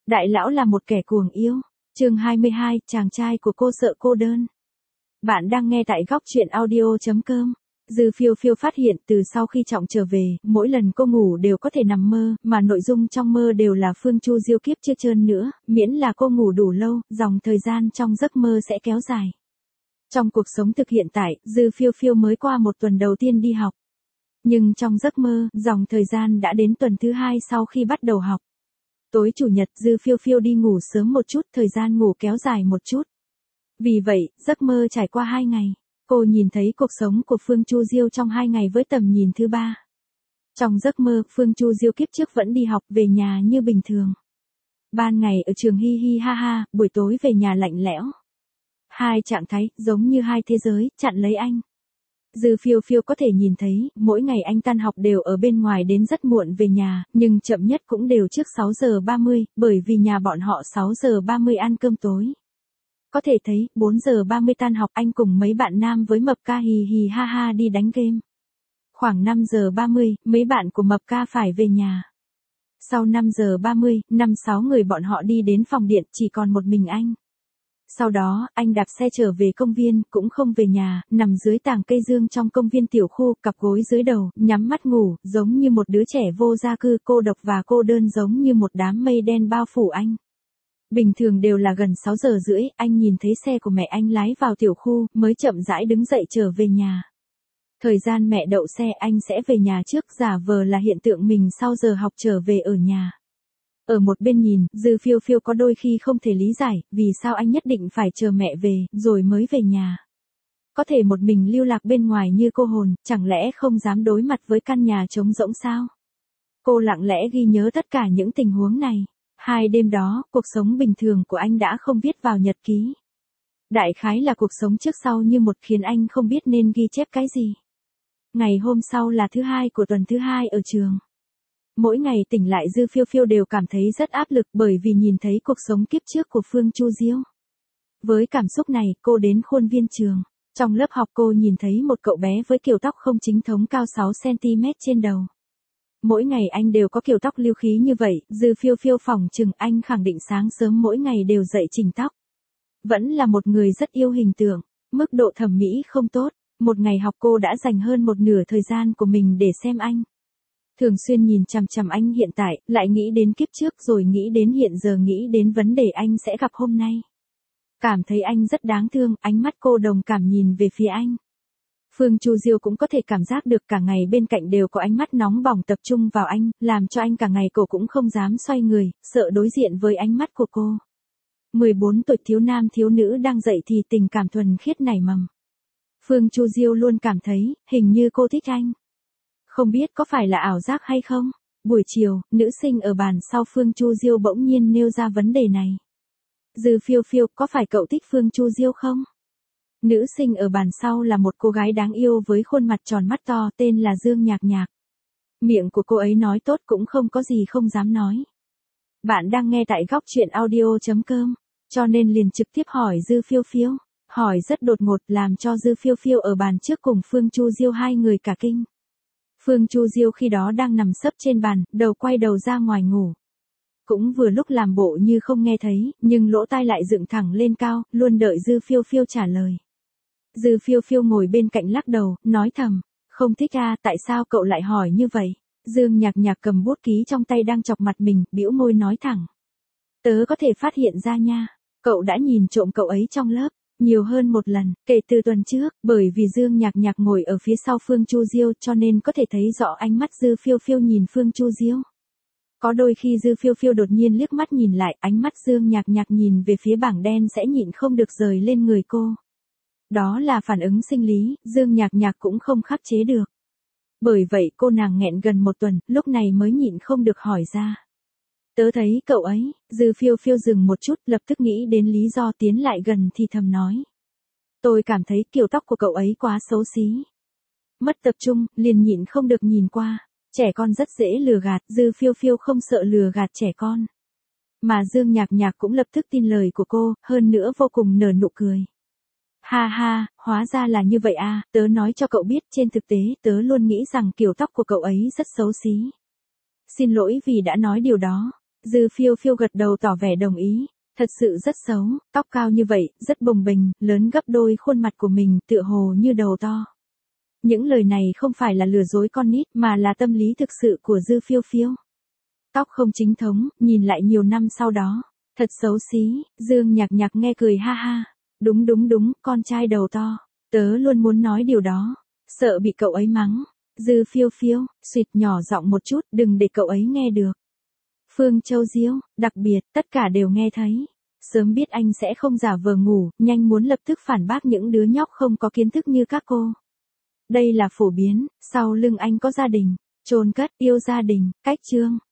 Đại lão là một kẻ cuồng yêu. Chương 22, chàng trai của cô sợ cô đơn. Bạn đang nghe tại góc truyện audio.com. Dư Phiêu Phiêu phát hiện từ sau khi Trọng trở về, mỗi lần cô ngủ đều có thể nằm mơ, mà nội dung trong mơ đều là Phương Chu Diêu kiếp chưa trơn nữa, miễn là cô ngủ đủ lâu, dòng thời gian trong giấc mơ sẽ kéo dài. Trong cuộc sống thực hiện tại, Dư Phiêu Phiêu mới qua một tuần đầu tiên đi học. Nhưng trong giấc mơ, dòng thời gian đã đến tuần thứ 2 sau khi bắt đầu học. Tối chủ nhật Dư Phiêu Phiêu đi ngủ sớm một chút, thời gian ngủ kéo dài một chút. Vì vậy, giấc mơ trải qua 2 ngày. Cô nhìn thấy cuộc sống của Phương Chu Diêu trong 2 ngày với tầm nhìn thứ 3. Trong giấc mơ, Phương Chu Diêu kiếp trước vẫn đi học về nhà như bình thường. Ban ngày ở trường hi hi ha ha, buổi tối về nhà lạnh lẽo. Hai trạng thái, giống như hai thế giới, chặn lấy anh. Dư Phiêu Phiêu có thể nhìn thấy, mỗi ngày anh tan học đều ở bên ngoài đến rất muộn về nhà, nhưng chậm nhất cũng đều trước 6 giờ 30, bởi vì nhà bọn họ 6 giờ 30 ăn cơm tối. Có thể thấy, 4 giờ 30 tan học anh cùng mấy bạn nam với Mập Ca hì hì ha ha đi đánh game. Khoảng 5 giờ 30, mấy bạn của Mập Ca phải về nhà. Sau 5 giờ 30, 5-6 người bọn họ đi đến phòng điện, chỉ còn một mình anh. Sau đó, anh đạp xe trở về công viên, cũng không về nhà, nằm dưới tàng cây dương trong công viên tiểu khu, cặp gối dưới đầu, nhắm mắt ngủ, giống như một đứa trẻ vô gia cư, cô độc và cô đơn giống như một đám mây đen bao phủ anh. Bình thường đều là gần 6 giờ rưỡi, anh nhìn thấy xe của mẹ anh lái vào tiểu khu, mới chậm rãi đứng dậy trở về nhà. Thời gian mẹ đậu xe anh sẽ về nhà trước, giả vờ là hiện tượng mình sau giờ học trở về ở nhà. Ở một bên nhìn, Dư Phiêu Phiêu có đôi khi không thể lý giải, vì sao anh nhất định phải chờ mẹ về, rồi mới về nhà. Có thể một mình lưu lạc bên ngoài như cô hồn, chẳng lẽ không dám đối mặt với căn nhà trống rỗng sao? Cô lặng lẽ ghi nhớ tất cả những tình huống này. 2 đêm đó, cuộc sống bình thường của anh đã không viết vào nhật ký. Đại khái là cuộc sống trước sau như một khiến anh không biết nên ghi chép cái gì. Ngày hôm sau là thứ 2 của tuần thứ 2 ở trường. Mỗi ngày tỉnh lại Dư Phiêu Phiêu đều cảm thấy rất áp lực bởi vì nhìn thấy cuộc sống kiếp trước của Phương Chu Diêu. Với cảm xúc này, cô đến khuôn viên trường. Trong lớp học cô nhìn thấy một cậu bé với kiểu tóc không chính thống cao 6cm trên đầu. Mỗi ngày anh đều có kiểu tóc lưu khí như vậy, Dư Phiêu Phiêu phỏng chừng anh khẳng định sáng sớm mỗi ngày đều dậy chỉnh tóc. Vẫn là một người rất yêu hình tượng, mức độ thẩm mỹ không tốt. Một ngày học cô đã dành hơn một nửa thời gian của mình để xem anh. Thường xuyên nhìn chằm chằm anh hiện tại, lại nghĩ đến kiếp trước rồi nghĩ đến hiện giờ, nghĩ đến vấn đề anh sẽ gặp hôm nay. Cảm thấy anh rất đáng thương, ánh mắt cô đồng cảm nhìn về phía anh. Phương Chu Diêu cũng có thể cảm giác được cả ngày bên cạnh đều có ánh mắt nóng bỏng tập trung vào anh, làm cho anh cả ngày cô cũng không dám xoay người, sợ đối diện với ánh mắt của cô. 14 tuổi thiếu nam thiếu nữ đang dậy thì tình cảm thuần khiết nảy mầm. Phương Chu Diêu luôn cảm thấy, hình như cô thích anh. Không biết có phải là ảo giác hay không? Buổi chiều, nữ sinh ở bàn sau Phương Chu Diêu bỗng nhiên nêu ra vấn đề này. Dư Phiêu Phiêu, có phải cậu thích Phương Chu Diêu không? Nữ sinh ở bàn sau là một cô gái đáng yêu với khuôn mặt tròn mắt to, tên là Dương Nhạc Nhạc. Miệng của cô ấy nói tốt cũng không có gì không dám nói. Bạn đang nghe tại góc truyện audio.com, cho nên liền trực tiếp hỏi Dư Phiêu Phiêu. Hỏi rất đột ngột làm cho Dư Phiêu Phiêu ở bàn trước cùng Phương Chu Diêu hai người cả kinh. Phương Chu Diêu khi đó đang nằm sấp trên bàn, đầu quay đầu ra ngoài ngủ. Cũng vừa lúc làm bộ như không nghe thấy, nhưng lỗ tai lại dựng thẳng lên cao, luôn đợi Dư Phiêu Phiêu trả lời. Dư Phiêu Phiêu ngồi bên cạnh lắc đầu, nói thầm, không thích à, tại sao cậu lại hỏi như vậy? Dương Nhạc Nhạc cầm bút ký trong tay đang chọc mặt mình, bĩu môi nói thẳng. Tớ có thể phát hiện ra nha, cậu đã nhìn trộm cậu ấy trong lớp. Nhiều hơn một lần, kể từ tuần trước, bởi vì Dương Nhạc Nhạc ngồi ở phía sau Phương Chu Diêu cho nên có thể thấy rõ ánh mắt Dư Phiêu Phiêu nhìn Phương Chu Diêu. Có đôi khi Dư Phiêu Phiêu đột nhiên liếc mắt nhìn lại, ánh mắt Dương Nhạc Nhạc nhìn về phía bảng đen sẽ nhịn không được rời lên người cô. Đó là phản ứng sinh lý, Dương Nhạc Nhạc cũng không khắc chế được. Bởi vậy cô nàng nghẹn gần một tuần, lúc này mới nhịn không được hỏi ra. Tớ thấy cậu ấy, Dư Phiêu Phiêu dừng một chút, lập tức nghĩ đến lý do tiến lại gần thì thầm nói. Tôi cảm thấy kiểu tóc của cậu ấy quá xấu xí. Mất tập trung, liền nhịn không được nhìn qua. Trẻ con rất dễ lừa gạt, Dư Phiêu Phiêu không sợ lừa gạt trẻ con. Mà Dương Nhạc Nhạc cũng lập tức tin lời của cô, hơn nữa vô cùng nở nụ cười. Ha ha, hóa ra là như vậy à, tớ nói cho cậu biết, trên thực tế tớ luôn nghĩ rằng kiểu tóc của cậu ấy rất xấu xí. Xin lỗi vì đã nói điều đó. Dư phiêu phiêu gật đầu tỏ vẻ đồng ý. Thật sự rất xấu, tóc cao như vậy, rất bồng bềnh, lớn gấp đôi khuôn mặt của mình, tựa hồ như đầu to. Những lời này không phải là lừa dối con nít mà là tâm lý thực sự của Dư phiêu phiêu. Tóc không chính thống, nhìn lại nhiều năm sau đó. Thật xấu xí, Dương Nhạc Nhạc nghe cười ha ha. Đúng đúng đúng, con trai đầu to. Tớ luôn muốn nói điều đó. Sợ bị cậu ấy mắng. Dư phiêu phiêu, xịt nhỏ giọng một chút, đừng để cậu ấy nghe được. Phương Châu Diêu, đặc biệt, tất cả đều nghe thấy. Sớm biết anh sẽ không giả vờ ngủ, nhanh muốn lập tức phản bác những đứa nhóc không có kiến thức như các cô. Đây là phổ biến, sau lưng anh có gia đình, chôn cất, yêu gia đình, cách chương.